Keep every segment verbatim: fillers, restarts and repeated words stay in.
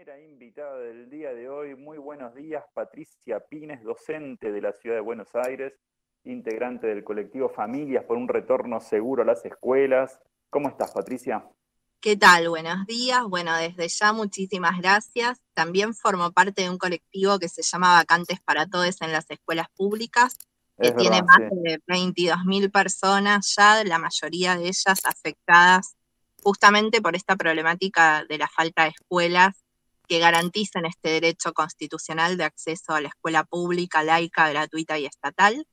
primera invitada del día de hoy. Muy buenos días, Patricia Pines, docente de la Ciudad de Buenos Aires, integrante del colectivo Familias por un Retorno Seguro a las Escuelas. ¿Cómo estás, Patricia? ¿Qué tal? Buenos días. Bueno, desde ya muchísimas gracias. También formo parte de un colectivo que se llama Vacantes para Todes en las Escuelas Públicas, que Es tiene verdad, más sí. de veintidós mil personas ya, la mayoría de ellas afectadas justamente por esta problemática de la falta de escuelas que garanticen este derecho constitucional de acceso a la escuela pública, laica, gratuita y estatal.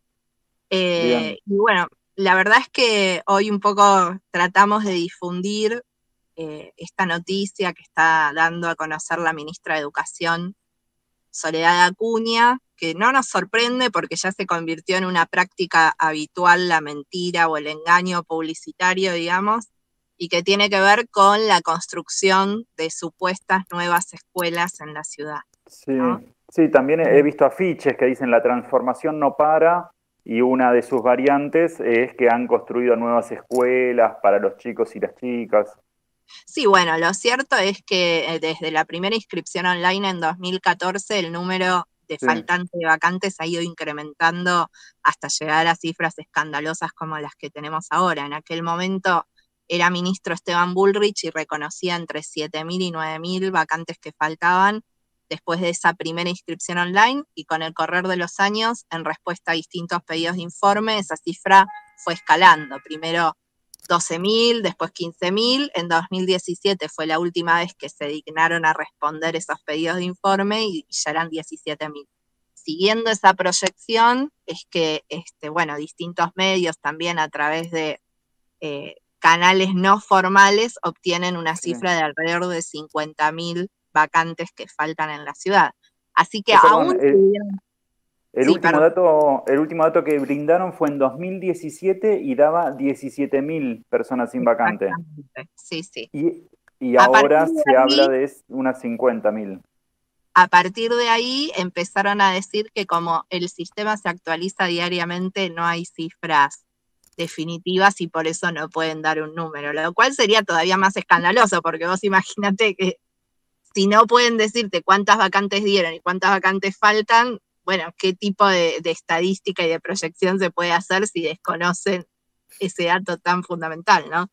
Eh, Bien. y bueno, la verdad es que hoy un poco tratamos de difundir eh, esta noticia que está dando a conocer la ministra de Educación, Soledad Acuña, que no nos sorprende porque ya se convirtió en una práctica habitual la mentira o el engaño publicitario, digamos, y que tiene que ver con la construcción de supuestas nuevas escuelas en la ciudad, Sí, ¿no? sí, también he visto afiches que dicen la transformación no para y una de sus variantes es que han construido nuevas escuelas para los chicos y las chicas. Sí, bueno, lo cierto es que eh, desde la primera inscripción online en dos mil catorce el número de Sí, faltantes de vacantes ha ido incrementando hasta llegar a cifras escandalosas como las que tenemos ahora. En aquel momento era ministro Esteban Bullrich y reconocía entre siete mil y nueve mil vacantes que faltaban después de esa primera inscripción online, y con el correr de los años, en respuesta a distintos pedidos de informe, esa cifra fue escalando. Primero doce mil, después quince mil, en dos mil diecisiete fue la última vez que se dignaron a responder esos pedidos de informe y ya eran diecisiete mil. Siguiendo esa proyección es que, este, bueno, distintos medios también a través de eh, canales no formales obtienen una sí. cifra de alrededor de cincuenta mil vacantes que faltan en la ciudad. Así que Eh, perdón, aún si el, bien, el sí, último perdón, dato, el último dato que brindaron fue en dos mil diecisiete y daba diecisiete mil personas sin vacante. exactamente, sí, sí. Y, y A partir ahora de se habla ahí, de unas cincuenta mil. A partir de ahí empezaron a decir que como el sistema se actualiza diariamente, no hay cifras definitivas y por eso no pueden dar un número, lo cual sería todavía más escandaloso, porque vos imagínate que si no pueden decirte cuántas vacantes dieron y cuántas vacantes faltan, bueno, qué tipo de, de estadística y de proyección se puede hacer si desconocen ese dato tan fundamental, ¿no?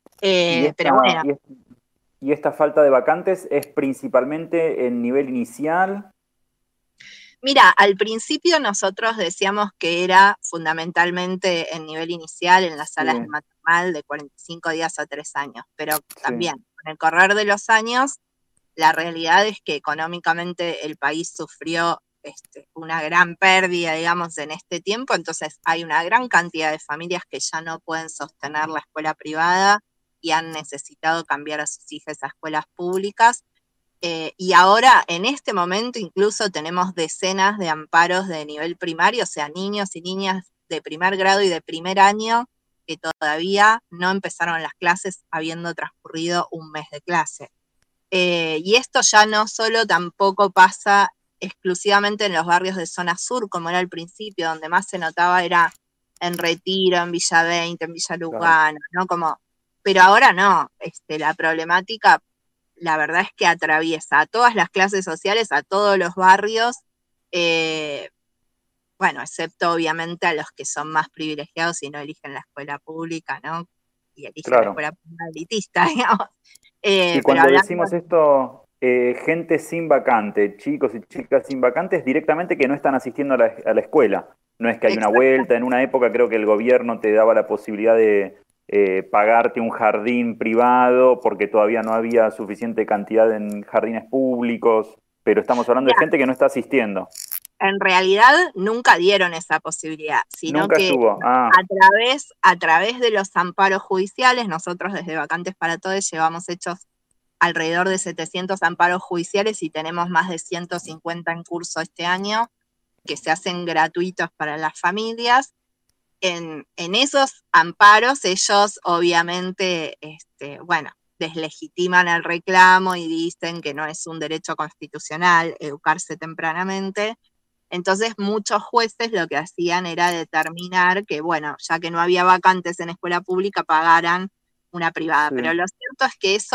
Y Eh, pero esta, bueno, y, es- y esta falta de vacantes es principalmente en nivel inicial. mira, al principio nosotros decíamos que era fundamentalmente en nivel inicial, en las Sí, salas de maternal, de cuarenta y cinco días a tres años, pero sí, también con el correr de los años, la realidad es que económicamente el país sufrió este, una gran pérdida, digamos, en este tiempo, entonces hay una gran cantidad de familias que ya no pueden sostener la escuela privada y han necesitado cambiar a sus hijas a escuelas públicas. Eh, y ahora, en este momento, incluso tenemos decenas de amparos de nivel primario, o sea, niños y niñas de primer grado y de primer año que todavía no empezaron las clases habiendo transcurrido un mes de clase. Eh, y esto ya no solo tampoco pasa exclusivamente en los barrios de zona sur, como era al principio, donde más se notaba era en Retiro, en Villa veinte, en Villa claro. Lugano, ¿no? Como, pero ahora no, este, la problemática, la verdad es que atraviesa a todas las clases sociales, a todos los barrios, eh, bueno, excepto obviamente a los que son más privilegiados y no eligen la escuela pública, ¿no? Y eligen la Claro. escuela pública elitista, digamos. Eh, Y pero cuando hablando decimos esto, eh, gente sin vacante, chicos y chicas sin vacantes, directamente que no están asistiendo a la, a la escuela. No es que hay una vuelta. En una época creo que el gobierno te daba la posibilidad de eh, pagarte un jardín privado porque todavía no había suficiente cantidad en jardines públicos, pero estamos hablando de Mira, gente que no está asistiendo. en realidad nunca dieron esa posibilidad, sino Nunca que estuvo. Ah, a través, a través de los amparos judiciales, nosotros desde Vacantes para Todos llevamos hechos alrededor de setecientos amparos judiciales y tenemos más de ciento cincuenta en curso este año, que se hacen gratuitos para las familias. En, en esos amparos ellos obviamente, este, bueno, deslegitiman el reclamo y dicen que no es un derecho constitucional educarse tempranamente. Entonces muchos jueces lo que hacían era determinar que, bueno, ya que no había vacantes en escuela pública, pagaran una privada. sí. Pero lo cierto es que eso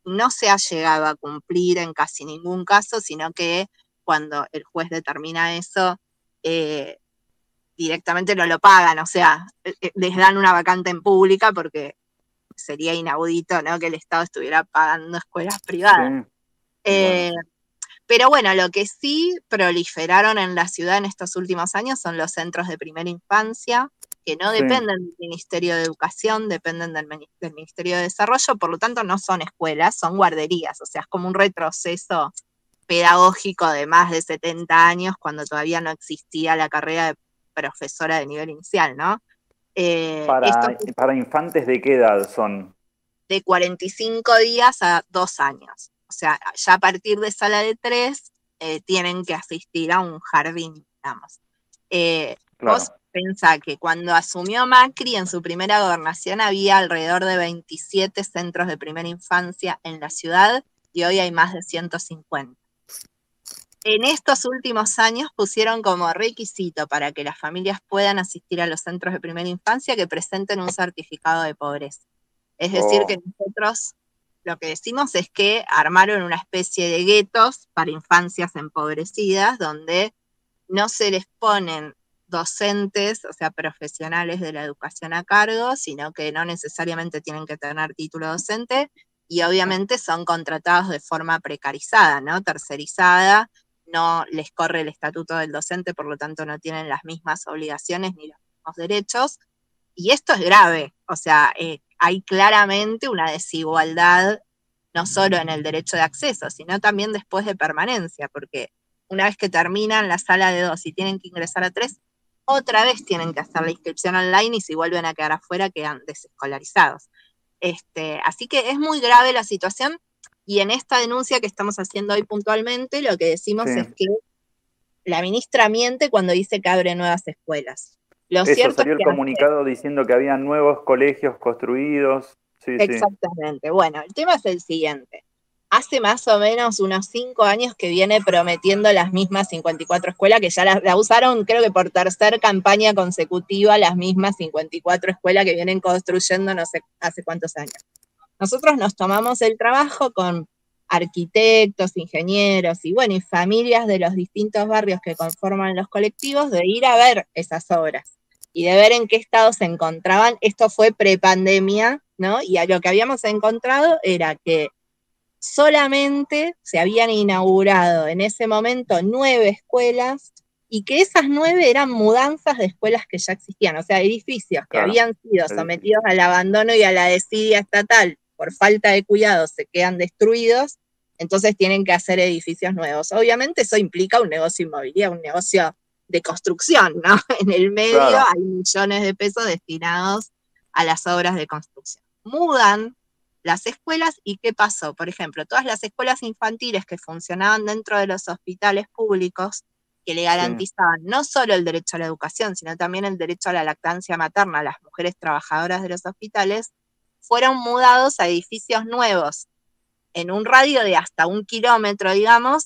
no se ha llegado a cumplir en casi ningún caso, sino que cuando el juez determina eso, eh, directamente no lo pagan, o sea, les dan una vacante en pública porque sería inaudito, ¿no?, que el Estado estuviera pagando escuelas privadas. Sí, eh, bueno. Pero bueno, lo que sí proliferaron en la ciudad en estos últimos años son los centros de primera infancia, que no sí. dependen del Ministerio de Educación, dependen del, del Ministerio de Desarrollo, por lo tanto no son escuelas, son guarderías, o sea, es como un retroceso pedagógico de más de setenta años, cuando todavía no existía la carrera de profesora de nivel inicial, ¿no? Eh, para, esto, ¿Para infantes de qué edad son? De cuarenta y cinco días a dos años. O sea, ya a partir de sala de tres eh, tienen que asistir a un jardín, digamos. Eh, claro. Vos pensá que cuando asumió Macri en su primera gobernación había alrededor de veintisiete centros de primera infancia en la ciudad y hoy hay más de ciento cincuenta. En estos últimos años pusieron como requisito para que las familias puedan asistir a los centros de primera infancia que presenten un certificado de pobreza. Es decir, oh. que nosotros lo que decimos es que armaron una especie de guetos para infancias empobrecidas, donde no se les ponen docentes, o sea, profesionales de la educación a cargo, sino que no necesariamente tienen que tener título docente, y obviamente son contratados de forma precarizada, ¿no? Tercerizada, no les corre el estatuto del docente, por lo tanto no tienen las mismas obligaciones ni los mismos derechos, y esto es grave, o sea, eh, hay claramente una desigualdad, no solo en el derecho de acceso, sino también después de permanencia, porque una vez que terminan la sala de dos y tienen que ingresar a tres, otra vez tienen que hacer la inscripción online y si vuelven a quedar afuera quedan desescolarizados. Este, así que es muy grave la situación, y en esta denuncia que estamos haciendo hoy puntualmente, lo que decimos sí. es que la ministra miente cuando dice que abre nuevas escuelas. Lo Eso, cierto salió es que el comunicado hace... diciendo que había nuevos colegios construidos. Sí, Exactamente. Sí. Bueno, el tema es el siguiente. Hace más o menos unos cinco años que viene prometiendo las mismas cincuenta y cuatro escuelas, que ya la, la usaron, creo que por tercer campaña consecutiva, las mismas cincuenta y cuatro escuelas que vienen construyendo no sé hace cuántos años. Nosotros nos tomamos el trabajo con arquitectos, ingenieros y bueno, y familias de los distintos barrios que conforman los colectivos, de ir a ver esas obras y de ver en qué estado se encontraban. Esto fue prepandemia, ¿no? Y a lo que habíamos encontrado era que solamente se habían inaugurado en ese momento nueve escuelas, y que esas nueve eran mudanzas de escuelas que ya existían, o sea, edificios que claro, habían sido sometidos al abandono y a la desidia estatal por falta de cuidado, se quedan destruidos, entonces tienen que hacer edificios nuevos. Obviamente eso implica un negocio inmobiliario, un negocio de construcción, ¿no? En el medio claro. hay millones de pesos destinados a las obras de construcción. Mudan las escuelas, ¿y qué pasó? Por ejemplo, todas las escuelas infantiles que funcionaban dentro de los hospitales públicos, que le garantizaban sí. no solo el derecho a la educación, sino también el derecho a la lactancia materna a las mujeres trabajadoras de los hospitales, fueron mudados a edificios nuevos, en un radio de hasta un kilómetro, digamos,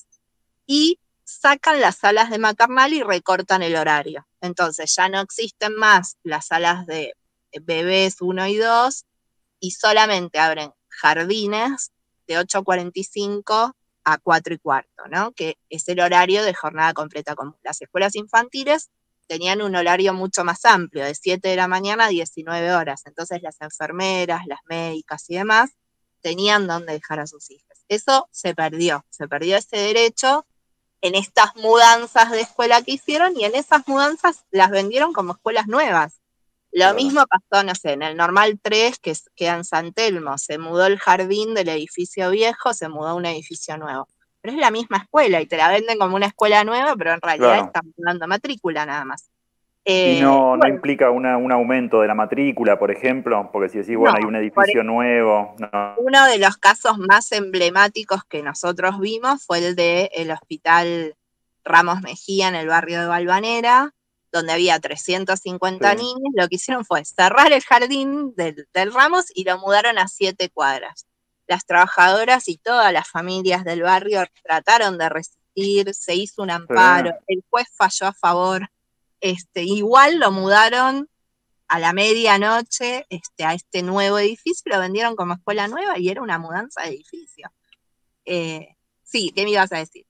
y sacan las salas de maternal y recortan el horario. Entonces ya no existen más las salas de bebés uno y dos, y solamente abren jardines de ocho cuarenta y cinco a cuatro y cuarto, ¿no? Que es el horario de jornada completa común. Las escuelas infantiles tenían un horario mucho más amplio, de siete de la mañana a diecinueve horas, entonces las enfermeras, las médicas y demás tenían dónde dejar a sus hijos. Eso se perdió, se perdió ese derecho en estas mudanzas de escuela que hicieron, y en esas mudanzas las vendieron como escuelas nuevas. Lo claro. mismo pasó, no sé, en el Normal tres, que queda en San Telmo, se mudó el jardín del edificio viejo, se mudó a un edificio nuevo. Pero es la misma escuela, y te la venden como una escuela nueva, pero en realidad claro. están dando matrícula nada más. Eh, ¿Y no, bueno, no implica una, un aumento de la matrícula, por ejemplo? Porque si decís, bueno, no, hay un edificio nuevo... No. Uno de los casos más emblemáticos que nosotros vimos fue el del Hospital Ramos Mejía en el barrio de Valvanera, donde había trescientos cincuenta sí. niños. Lo que hicieron fue cerrar el jardín del, del Ramos y lo mudaron a siete cuadras. Las trabajadoras y todas las familias del barrio trataron de resistir, se hizo un amparo, sí. el juez falló a favor, este, igual lo mudaron a la medianoche este, a este nuevo edificio, lo vendieron como escuela nueva y era una mudanza de edificio. Eh, sí, ¿qué me ibas a decir?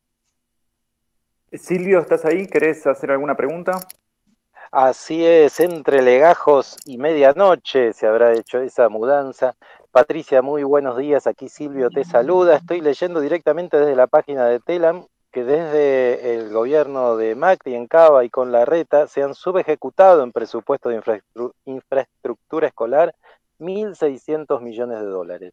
Silvio, ¿estás ahí? ¿Querés hacer alguna pregunta? Así es, entre legajos y medianoche se habrá hecho esa mudanza. Patricia, muy buenos días, aquí Silvio te saluda. Estoy leyendo directamente desde la página de Telam que desde el gobierno de Macri en Cava y con Larreta se han subejecutado en presupuesto de infraestru infraestructura escolar mil seiscientos millones de dólares.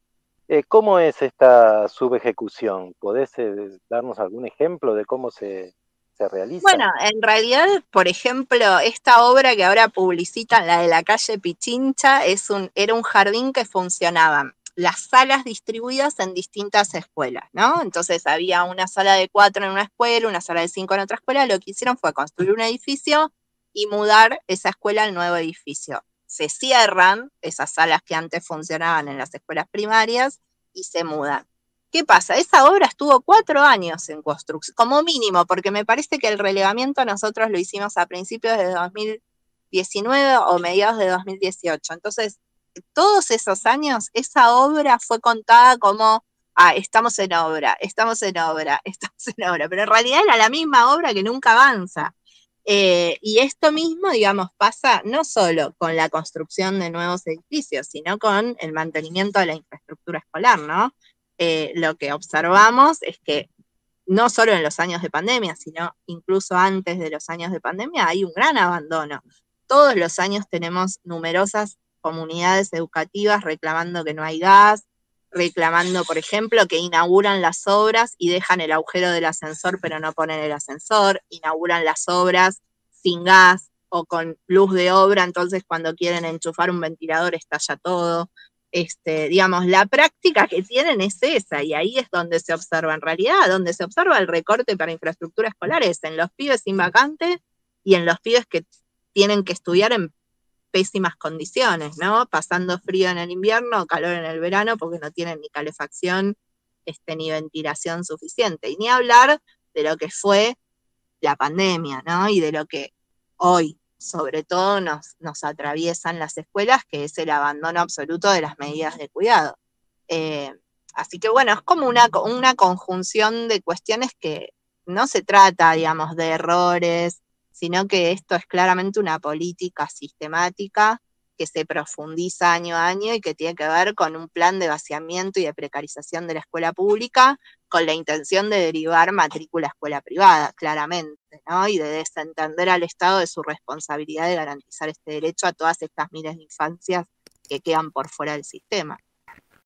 Eh, ¿Cómo es esta subejecución? ¿Podés eh, darnos algún ejemplo de cómo se, se realiza? Bueno, en realidad, por ejemplo, esta obra que ahora publicitan, la de la calle Pichincha, es un, era un jardín que funcionaba, las salas distribuidas en distintas escuelas, ¿no? Entonces había una sala de cuatro en una escuela, una sala de cinco en otra escuela, lo que hicieron fue construir un edificio y mudar esa escuela al nuevo edificio. Se cierran esas salas que antes funcionaban en las escuelas primarias y se mudan. ¿Qué pasa? Esa obra estuvo cuatro años en construcción, como mínimo, porque me parece que el relevamiento nosotros lo hicimos a principios de dos mil diecinueve o mediados de dos mil dieciocho. Entonces, todos esos años, esa obra fue contada como, ah, estamos en obra, estamos en obra, estamos en obra, pero en realidad era la misma obra que nunca avanza. Eh, y esto mismo, digamos, pasa no solo con la construcción de nuevos edificios, sino con el mantenimiento de la infraestructura escolar, ¿no? Eh, lo que observamos es que no solo en los años de pandemia, sino incluso antes de los años de pandemia, hay un gran abandono. Todos los años tenemos numerosas comunidades educativas reclamando que no hay gas, reclamando, por ejemplo, que inauguran las obras y dejan el agujero del ascensor, pero no ponen el ascensor, inauguran las obras sin gas o con luz de obra, entonces cuando quieren enchufar un ventilador estalla todo. Este, digamos, la práctica que tienen es esa, y ahí es donde se observa en realidad, donde se observa el recorte para infraestructura escolar es en los pibes sin vacante y en los pibes que tienen que estudiar en pésimas condiciones, ¿no? Pasando frío en el invierno, calor en el verano, porque no tienen ni calefacción este, ni ventilación suficiente. Y ni hablar de lo que fue la pandemia, ¿no? Y de lo que hoy, sobre todo, nos, nos atraviesan las escuelas, que es el abandono absoluto de las medidas de cuidado. Eh, así que bueno, es como una, una conjunción de cuestiones que no se trata, digamos, de errores, sino que esto es claramente una política sistemática que se profundiza año a año y que tiene que ver con un plan de vaciamiento y de precarización de la escuela pública, con la intención de derivar matrícula a escuela privada, claramente, ¿no? Y de desentender al Estado de su responsabilidad de garantizar este derecho a todas estas miles de infancias que quedan por fuera del sistema.